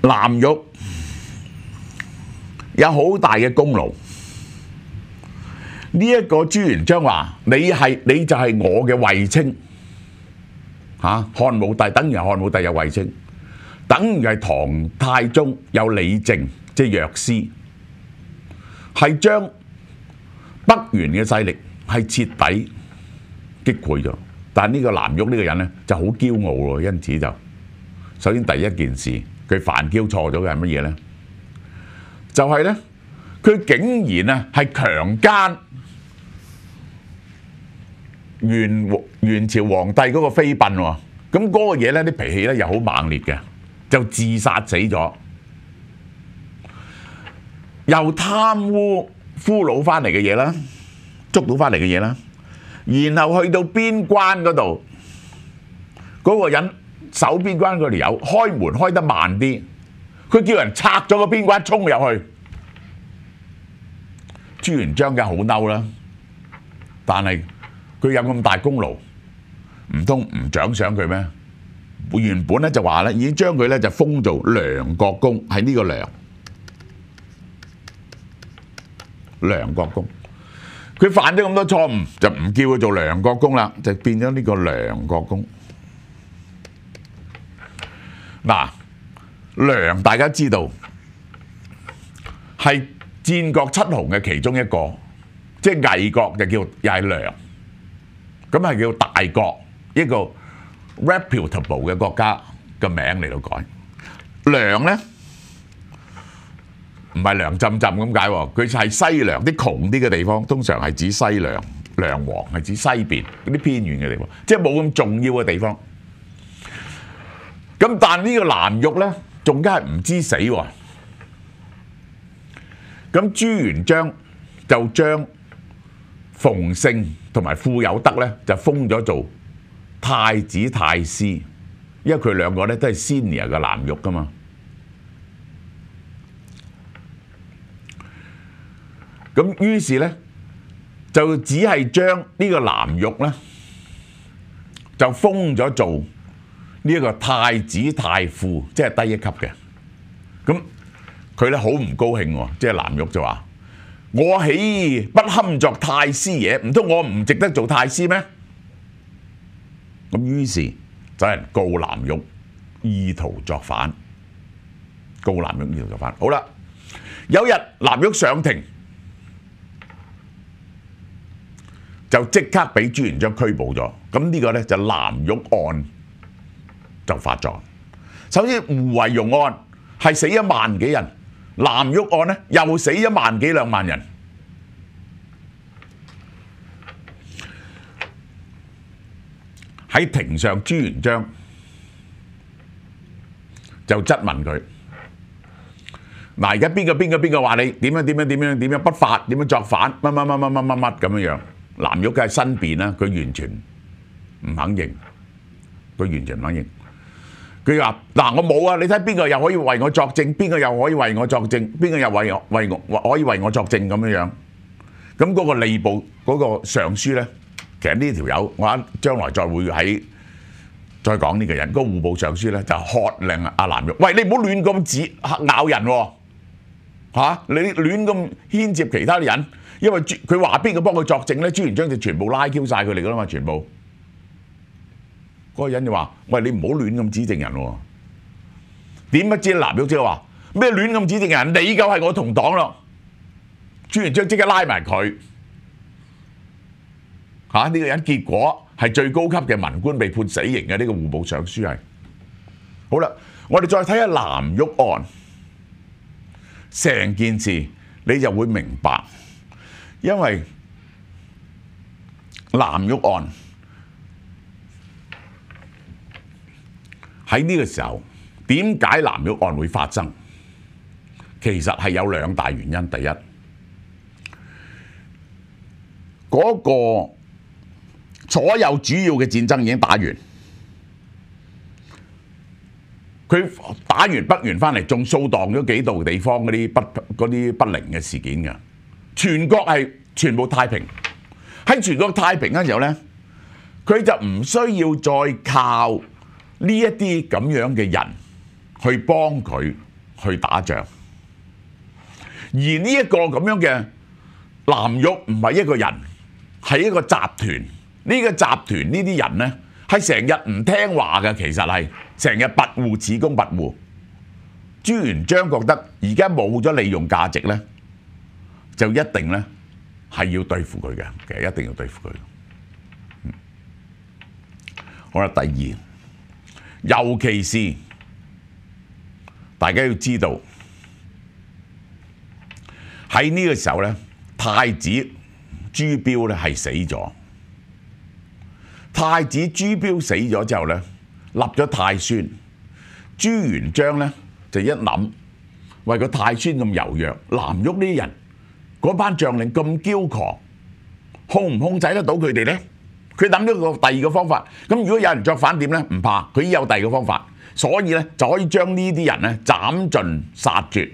藍玉有好大嘅功勞。呢一個朱元璋話：你就係我嘅衛青嚇，漢武帝等於係漢武帝有衛青，等於係唐太宗有李靖，即係藥師，係將北元嘅勢力係徹底擊潰咗。但係呢個藍玉呢個人呢就好驕傲喎，因此就首先第一件事佢犯驕錯咗嘅係乜嘢呢？就係呢，佢竟然啊係強姦元朝皇帝嗰個妃嬪喎，咁嗰個嘢呢啲脾氣呢又好猛烈嘅，就自殺死咗，又貪污俘虜翻嚟嘅嘢啦，捉到翻嚟嘅嘢啦，然後去到邊關嗰度，嗰個人守邊關嗰條友開門開得慢啲，佢叫人拆咗個邊關衝入去，朱元璋梗係好嬲啦，但係佢有咁大功勞，唔通唔獎賞佢咩？原本咧就話咧已經將佢咧就封做梁國公，係呢個梁國公。佢犯咗咁多錯誤，就唔叫佢做梁國公啦，就變咗呢個梁國公。嗱，梁大家知道係戰國七雄嘅其中一個，即係魏國就叫又係梁，咁係叫大國，一個 reputable 嘅國家嘅名嚟到改。梁呢唔係涼浸浸咁解喎，佢係西涼啲窮啲嘅地方，通常係指西涼，梁王係指西邊嗰啲偏遠嘅地方，即係冇咁重要嘅地方。咁但呢個藍玉呢，仲加係唔知死喎。咁朱元璋就將馮勝同埋傅有德呢，就封咗做太子太師，因為佢兩個呢都係 senior 嘅藍玉噶嘛。咁於是呢，就只係將呢個藍玉呢，就封咗做呢一個太子太傅，即係低一級嘅。咁佢咧好唔高興喎，即係藍玉就話：我豈不堪作太師爺？唔通我唔值得做太師咩？咁於是就有人告藍玉意圖作反，告藍玉意圖作反。好啦，有日藍玉上庭，就即刻俾朱元璋拘捕咗。咁呢個呢，就藍玉案就發作。首先胡惟庸案係死1萬幾人，藍玉案呢又死1萬幾2萬人。喺庭上，朱元璋就質問佢：嗱，而家邊個話你點樣不法，點樣作反，乜咁樣？藍玉梗係申辯啦，佢完全唔肯認，佢話：嗱，我冇啊！你睇邊個又可以為我作證，邊個又可以為我作證，邊個又可以為我作證咁樣。咁嗰個吏部嗰個尚書咧，其實呢條友我將來再會再講呢個人。嗰個戶部尚書咧就喝令阿藍玉：喂，你唔好亂咁咬人喎，你亂咁牽涉其他人。因為佢話邊個幫佢作證咧，朱元璋就全部拉 Q 晒佢哋噶啦嘛，全部。嗰個人就話：喂，你唔好亂咁指證人喎。點不知藍玉即係話咩亂咁指證人？你夠係我同黨咯。朱元璋即刻拉埋佢。呢個人結果係最高級嘅文官被判死刑嘅，呢個戶部尚書係。好啦，我哋再睇下藍玉案，成件事你就會明白。因為藍玉案喺呢個時候，點解藍玉案會發生？其實係有2大原因。第一，嗰個所有主要嘅戰爭已經打完，佢打完北元翻嚟，仲掃蕩咗幾度地方嗰啲不寧嘅事件㗎。全國係全部太平，喺全國太平嘅時候呢，佢就唔需要再靠呢一啲咁樣嘅人去幫佢去打仗。而呢一個咁樣嘅藍玉唔係一個人，係一個集團。呢個集團呢啲人呢，係成日唔聽話嘅，其實係成日跋扈，此公跋扈。朱元璋覺得而家冇咗利用價值呢，就一定呢係要對付佢嘅，其實一定要對付佢。好啦，第二，尤其是大家要知道喺呢個時候呢，太子朱標呢係死咗。太子朱標死咗之後呢，立咗太孫。朱元璋呢就一諗，喂，個太孫咁柔弱，藍玉呢啲人嗰班將領咁驕狂，控唔控制得到佢哋呢？佢諗咗個第二個方法。咁如果有人作反點呢？唔怕，佢已有第二個方法，所以呢就可以將呢啲人呢斬盡殺絕。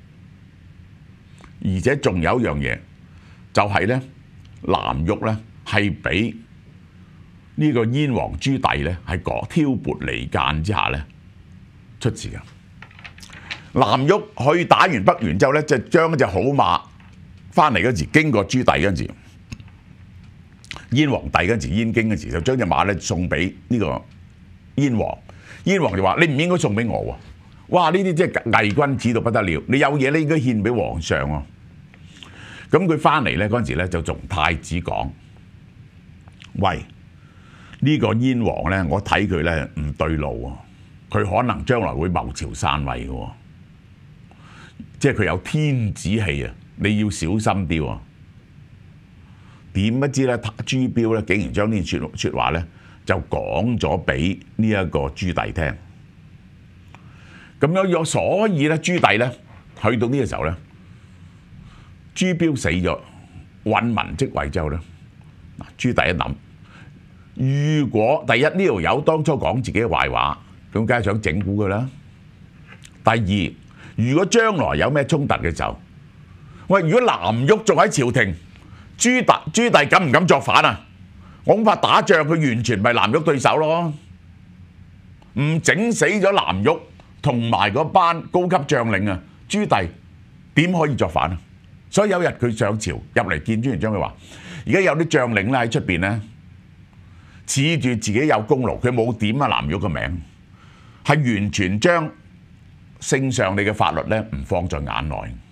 而且仲有一樣嘢，就係呢藍玉呢係俾呢個燕王朱棣呢係挑撥離間之下呢出事嘅。藍玉去打完北元之後呢，就將一隻好馬翻嚟嗰時，經過朱棣嗰陣時，燕皇帝嗰陣時，燕京嗰時就將隻馬呢送俾呢個燕王。燕王就話：你唔應該送俾我喎！哇！呢啲真係偽君子到不得了。你有嘢呢應該獻俾皇上喎。咁佢翻嚟呢嗰陣時呢，就同太子講：喂，呢個燕王呢，我睇佢呢唔對路喎，佢可能將來會謀朝篡位嘅喎，即係佢有天子氣啊！你要小心啲喎。點不知呢，朱標呢竟然將呢啲説話呢就講咗俾呢一個朱棣聽。咁樣所以呢，朱棣呢去到呢個時候呢，朱標死咗，允文即位之後呢，朱棣一諗。如果第一呢條友當初講自己嘅壞話，咁梗係想整蠱佢啦。第二，如果將來有咩衝突嘅時候，喂，如果藍玉仲喺朝廷，朱棣敢唔敢作反啊？我恐怕打仗佢完全唔係藍玉對手咯。唔整死咗藍玉同埋嗰班高級將領啊，朱棣點可以作反啊？所以有日佢上朝入嚟見朱元璋，佢話：而家有啲將領咧喺出邊咧，恃住自己有功勞，佢冇點啊藍玉嘅名，係完全將聖上你嘅法律咧唔放在眼內。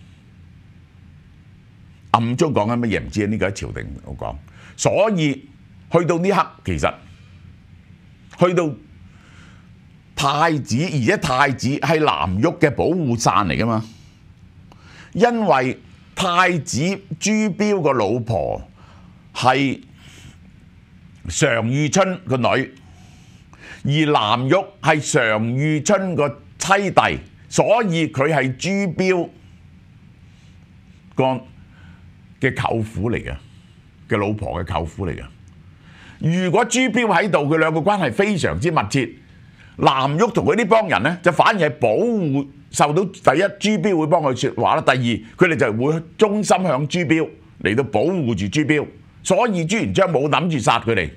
暗中講緊乜嘢唔知啊？呢個喺朝廷度講。所以去到呢刻，其實去到太子，而且太子係藍玉嘅保護傘嚟噶嘛，因為太子朱標個老婆係常遇春個女，而藍玉係常遇春個妻弟，所以佢係朱標個嘅舅父嚟嘅老婆嘅舅父嚟嘅。如果朱標喺度，佢兩個關係非常之密切。藍玉同佢呢幫人呢，就反而係保護，受到第一朱標會幫佢説話啦，第二佢哋就會忠心向朱標嚟到保護住朱標，所以朱元璋冇諗住殺佢哋，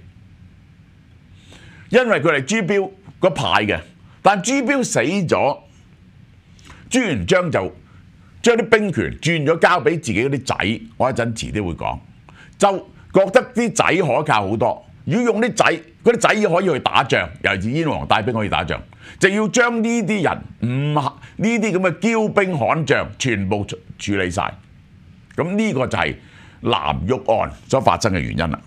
因為佢係朱標嗰派嘅。但朱標死咗，朱元璋就將啲兵權轉咗交俾自己嗰啲仔，我一陣遲啲會講，就覺得啲仔可靠好多。如果用啲仔，嗰啲仔可以去打仗，尤其是燕王帶兵可以打仗，就要將呢啲人呢啲咁嘅驕兵悍將全部處理晒。咁呢個就係藍玉案所發生嘅原因啦。